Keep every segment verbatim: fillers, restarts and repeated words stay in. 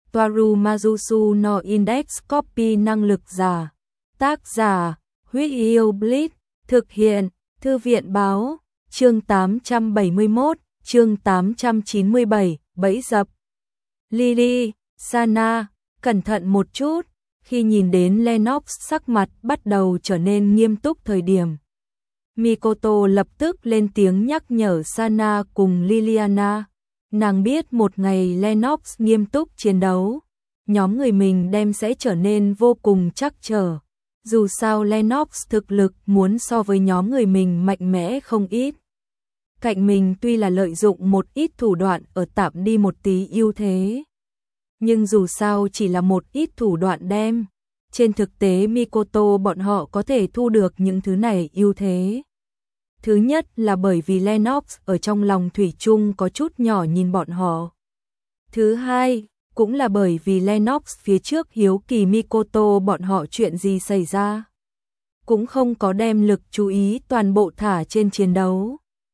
Toaru Majusu no Index Copy năng lực giả. Tác giả, Huyết Yêu Blitz, thực hiện, Thư viện báo, chương tám trăm bảy mươi mốt, chương tám trăm chín mươi bảy, bẫy dập. Lily, Sana, cẩn thận một chút, khi nhìn đến Lennox sắc mặt bắt đầu trở nên nghiêm túc thời điểm. Mikoto lập tức lên tiếng nhắc nhở Sana cùng Liliana. Nàng biết một ngày Lennox nghiêm túc chiến đấu, nhóm người mình đem sẽ trở nên vô cùng trắc trở. Dù sao Lennox thực lực muốn so với nhóm người mình mạnh mẽ không ít. Cạnh mình tuy là lợi dụng một ít thủ đoạn ở tạm đi một tí ưu thế. Nhưng dù sao chỉ là một ít thủ đoạn đem. Trên thực tế Mikoto bọn họ có thể thu được những thứ này ưu thế. Thứ nhất là bởi vì Lennox ở trong lòng thủy chung có chút nhỏ nhìn bọn họ. Thứ hai, cũng là bởi vì Lennox phía trước hiếu kỳ Mikoto bọn họ chuyện gì xảy ra. Cũng không có đem lực chú ý toàn bộ thả trên chiến đấu.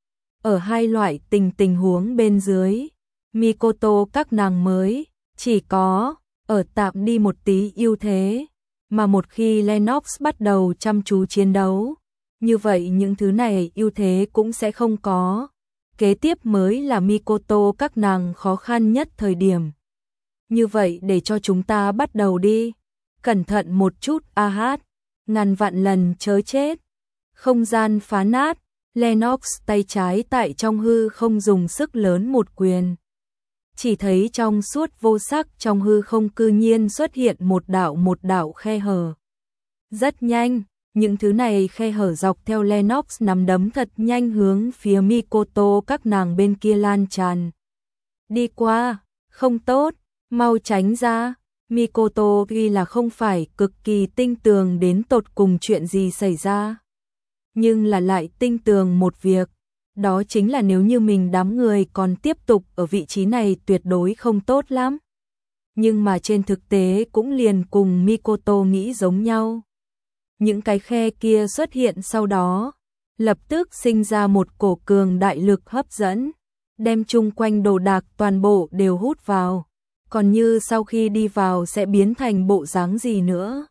Ở hai loại tình tình huống bên dưới, Mikoto các nàng mới chỉ có ở tạm đi một tí ưu thế, mà một khi Lennox bắt đầu chăm chú chiến đấu, như vậy những thứ này ưu thế cũng sẽ không có. Kế tiếp mới là Mikoto các nàng khó khăn nhất thời điểm. Như vậy để cho chúng ta bắt đầu đi. Cẩn thận một chút a hát, ngàn vạn lần chớ chết. Không gian phá nát, Lennox tay trái tại trong hư không dùng sức lớn một quyền. Chỉ thấy trong suốt vô sắc trong hư không cư nhiên xuất hiện một đạo một đạo khe hở. Rất nhanh, những thứ này khe hở dọc theo Lennox nắm đấm thật nhanh hướng phía Mikoto các nàng bên kia lan tràn. Đi qua, không tốt, mau tránh ra. Mikoto tuy là không phải cực kỳ tinh tường đến tột cùng chuyện gì xảy ra, nhưng là lại tinh tường một việc. Đó chính là nếu như mình đám người còn tiếp tục ở vị trí này tuyệt đối không tốt lắm. Nhưng mà trên thực tế cũng liền cùng Mikoto nghĩ giống nhau. Những cái khe kia xuất hiện sau đó, lập tức sinh ra một cổ cường đại lực hấp dẫn, đem chung quanh đồ đạc toàn bộ đều hút vào. Còn như sau khi đi vào sẽ biến thành bộ dáng gì nữa,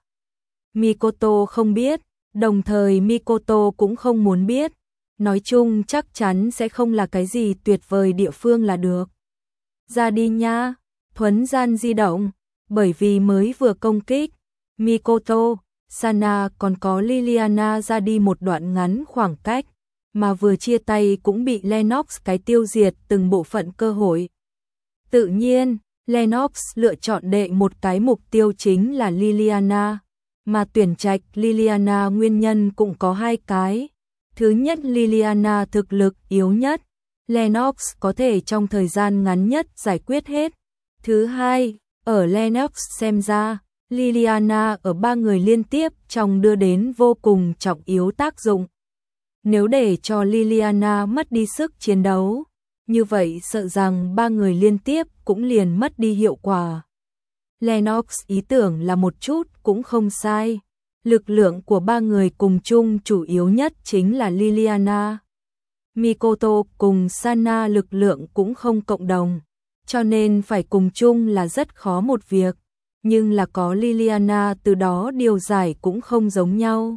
Mikoto không biết, đồng thời Mikoto cũng không muốn biết. Nói chung chắc chắn sẽ không là cái gì tuyệt vời địa phương là được. Ra đi nha, thuấn gian di động, bởi vì mới vừa công kích, Mikoto, Sana còn có Liliana ra đi một đoạn ngắn khoảng cách, mà vừa chia tay cũng bị Lennox cái tiêu diệt từng bộ phận cơ hội. Tự nhiên, Lennox lựa chọn đệ một cái mục tiêu chính là Liliana, mà tuyển trạch Liliana nguyên nhân cũng có hai cái. Thứ nhất, Liliana thực lực yếu nhất, Lennox có thể trong thời gian ngắn nhất giải quyết hết. Thứ hai, ở Lennox xem ra, Liliana ở ba người liên tiếp trong đưa đến vô cùng trọng yếu tác dụng. Nếu để cho Liliana mất đi sức chiến đấu, như vậy sợ rằng ba người liên tiếp cũng liền mất đi hiệu quả. Lennox ý tưởng là một chút cũng không sai. Lực lượng của ba người cùng chung chủ yếu nhất chính là Liliana. Mikoto cùng Sana lực lượng cũng không cộng đồng, cho nên phải cùng chung là rất khó một việc. Nhưng là có Liliana từ đó điều giải cũng không giống nhau.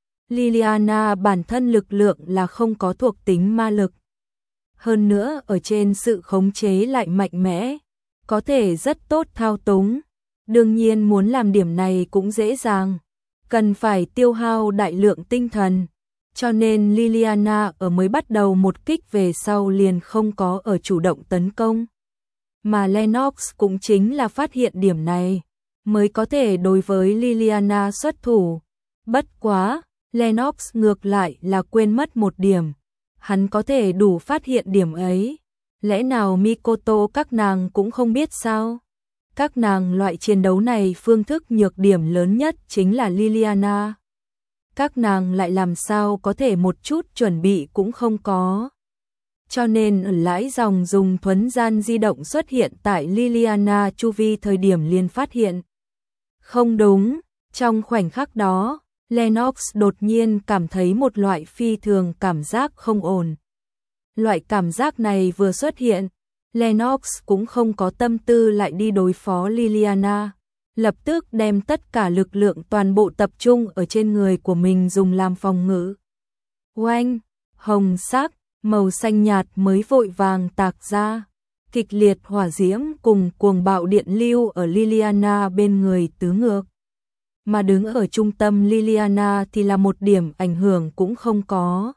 Liliana bản thân lực lượng là không có thuộc tính ma lực. Hơn nữa ở trên sự khống chế lại mạnh mẽ, có thể rất tốt thao túng. Đương nhiên muốn làm điểm này cũng dễ dàng, cần phải tiêu hao đại lượng tinh thần. Cho nên Liliana ở mới bắt đầu một kích về sau liền không có ở chủ động tấn công. Mà Lennox cũng chính là phát hiện điểm này, mới có thể đối với Liliana xuất thủ. Bất quá, Lennox ngược lại là quên mất một điểm. Hắn có thể đủ phát hiện điểm ấy. Lẽ nào Mikoto các nàng cũng không biết sao? Các nàng loại chiến đấu này phương thức nhược điểm lớn nhất chính là Liliana. Các nàng lại làm sao có thể một chút chuẩn bị cũng không có. Cho nên ở lãi dòng dùng thuấn gian di động xuất hiện tại Liliana chu vi thời điểm liền phát hiện. Không đúng, trong khoảnh khắc đó, Lennox đột nhiên cảm thấy một loại phi thường cảm giác không ổn. Loại cảm giác này vừa xuất hiện, Lennox cũng không có tâm tư lại đi đối phó Liliana, lập tức đem tất cả lực lượng toàn bộ tập trung ở trên người của mình dùng làm phòng ngự. Oanh, hồng sắc, màu xanh nhạt mới vội vàng tạc ra, kịch liệt hỏa diễm cùng cuồng bạo điện lưu ở Liliana bên người tứ ngược. Mà đứng ở trung tâm Liliana thì là một điểm ảnh hưởng cũng không có.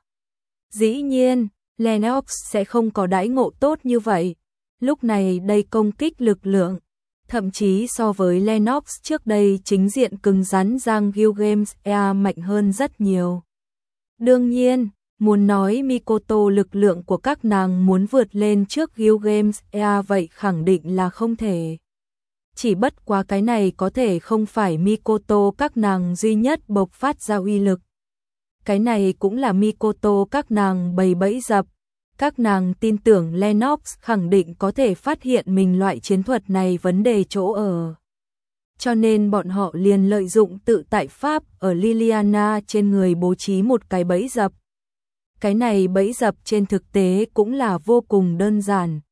Dĩ nhiên, Lennox sẽ không có đãi ngộ tốt như vậy. Lúc này đây công kích lực lượng, thậm chí so với Lennox trước đây chính diện cứng rắn Giang Gilgamesh Air mạnh hơn rất nhiều. Đương nhiên, muốn nói Mikoto lực lượng của các nàng muốn vượt lên trước Gilgamesh Air vậy khẳng định là không thể. Chỉ bất quá cái này có thể không phải Mikoto các nàng duy nhất bộc phát ra uy lực. Cái này cũng là Mikoto các nàng bày bẫy dập. Các nàng tin tưởng Lennox khẳng định có thể phát hiện mình loại chiến thuật này vấn đề chỗ ở. Cho nên bọn họ liền lợi dụng tự tại pháp ở Liliana trên người bố trí một cái bẫy dập. Cái này bẫy dập trên thực tế cũng là vô cùng đơn giản.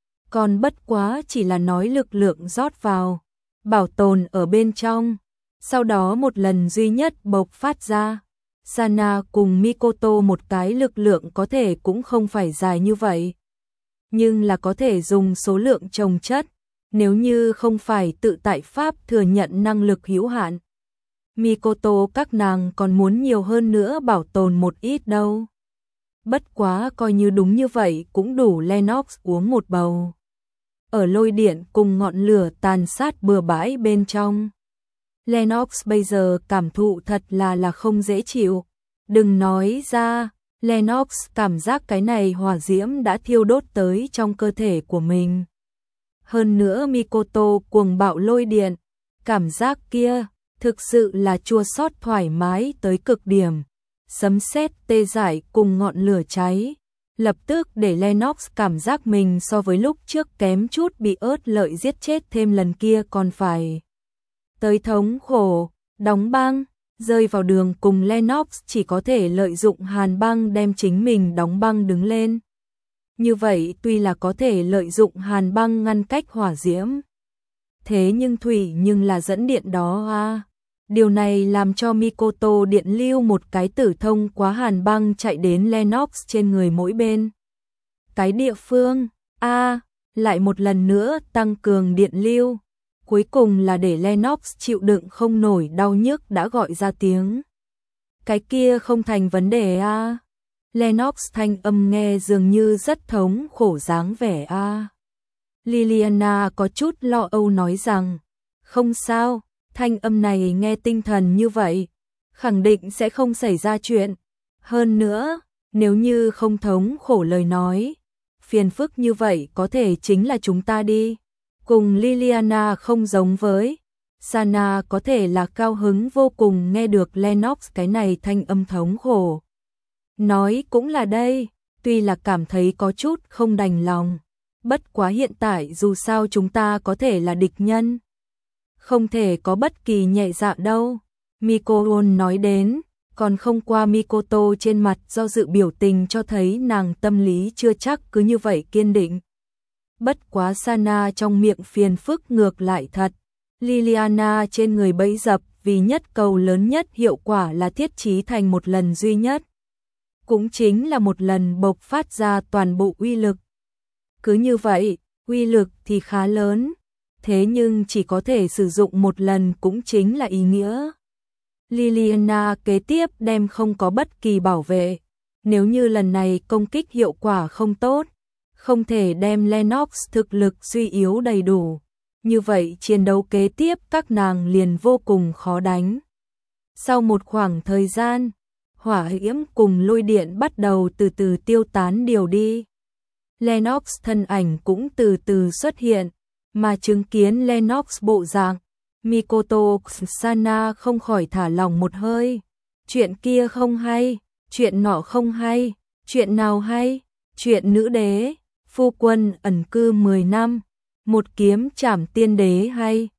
Còn bất quá chỉ là nói lực lượng rót vào, bảo tồn ở bên trong, sau đó một lần duy nhất bộc phát ra. Sana cùng Mikoto một cái lực lượng có thể cũng không phải dài như vậy, nhưng là có thể dùng số lượng chồng chất, nếu như không phải tự tại pháp thừa nhận năng lực hữu hạn. Mikoto các nàng còn muốn nhiều hơn nữa bảo tồn một ít đâu. Bất quá coi như đúng như vậy cũng đủ Lennox uống một bầu. Ở lôi điện cùng ngọn lửa tàn sát bừa bãi bên trong. Lennox bây giờ cảm thụ thật là là không dễ chịu. Đừng nói ra, Lennox cảm giác cái này hỏa diễm đã thiêu đốt tới trong cơ thể của mình. Hơn nữa Mikoto cuồng bạo lôi điện, cảm giác kia thực sự là chua xót thoải mái tới cực điểm. Sấm sét tê dại cùng ngọn lửa cháy, lập tức để Lennox cảm giác mình so với lúc trước kém chút bị ớt lợi giết chết thêm lần kia còn phải. Tới thống khổ, đóng băng, rơi vào đường cùng Lennox chỉ có thể lợi dụng hàn băng đem chính mình đóng băng đứng lên. Như vậy tuy là có thể lợi dụng hàn băng ngăn cách hỏa diễm. Thế nhưng thủy nhưng là dẫn điện đó à. Điều này làm cho Mikoto điện lưu một cái tử thông quá hàn băng chạy đến Lennox trên người mỗi bên. Cái địa phương, a à, lại một lần nữa tăng cường điện lưu. Cuối cùng là để Lennox chịu đựng không nổi đau nhức đã gọi ra tiếng. Cái kia không thành vấn đề a à. Lennox thanh âm nghe dường như rất thống khổ dáng vẻ a à. Liliana có chút lo âu nói rằng, không sao. Thanh âm này nghe tinh thần như vậy, khẳng định sẽ không xảy ra chuyện. Hơn nữa, nếu như không thống khổ lời nói, phiền phức như vậy có thể chính là chúng ta đi. Cùng Liliana không giống với, Sana có thể là cao hứng vô cùng nghe được Lennox cái này thanh âm thống khổ. Nói cũng là đây, tuy là cảm thấy có chút không đành lòng. Bất quá hiện tại dù sao chúng ta có thể là địch nhân. Không thể có bất kỳ nhẹ dạ đâu. Mikoto nói đến, còn không qua Mikoto trên mặt do dự biểu tình cho thấy nàng tâm lý chưa chắc cứ như vậy kiên định. Bất quá Sana trong miệng phiền phức ngược lại thật. Liliana trên người bẫy dập vì nhất cầu lớn nhất hiệu quả là thiết trí thành một lần duy nhất. Cũng chính là một lần bộc phát ra toàn bộ uy lực. Cứ như vậy, uy lực thì khá lớn. Thế nhưng chỉ có thể sử dụng một lần cũng chính là ý nghĩa. Liliana kế tiếp đem không có bất kỳ bảo vệ. Nếu như lần này công kích hiệu quả không tốt, không thể đem Lennox thực lực suy yếu đầy đủ. Như vậy chiến đấu kế tiếp các nàng liền vô cùng khó đánh. Sau một khoảng thời gian, hỏa diễm cùng lôi điện bắt đầu từ từ tiêu tán điều đi. Lennox thân ảnh cũng từ từ xuất hiện. Mà chứng kiến Lennox bộ dạng, Mikoto Sana không khỏi thả lòng một hơi. Chuyện kia không hay, chuyện nọ không hay, chuyện nào hay, chuyện nữ đế, phu quân ẩn cư mười năm, một kiếm trảm tiên đế hay.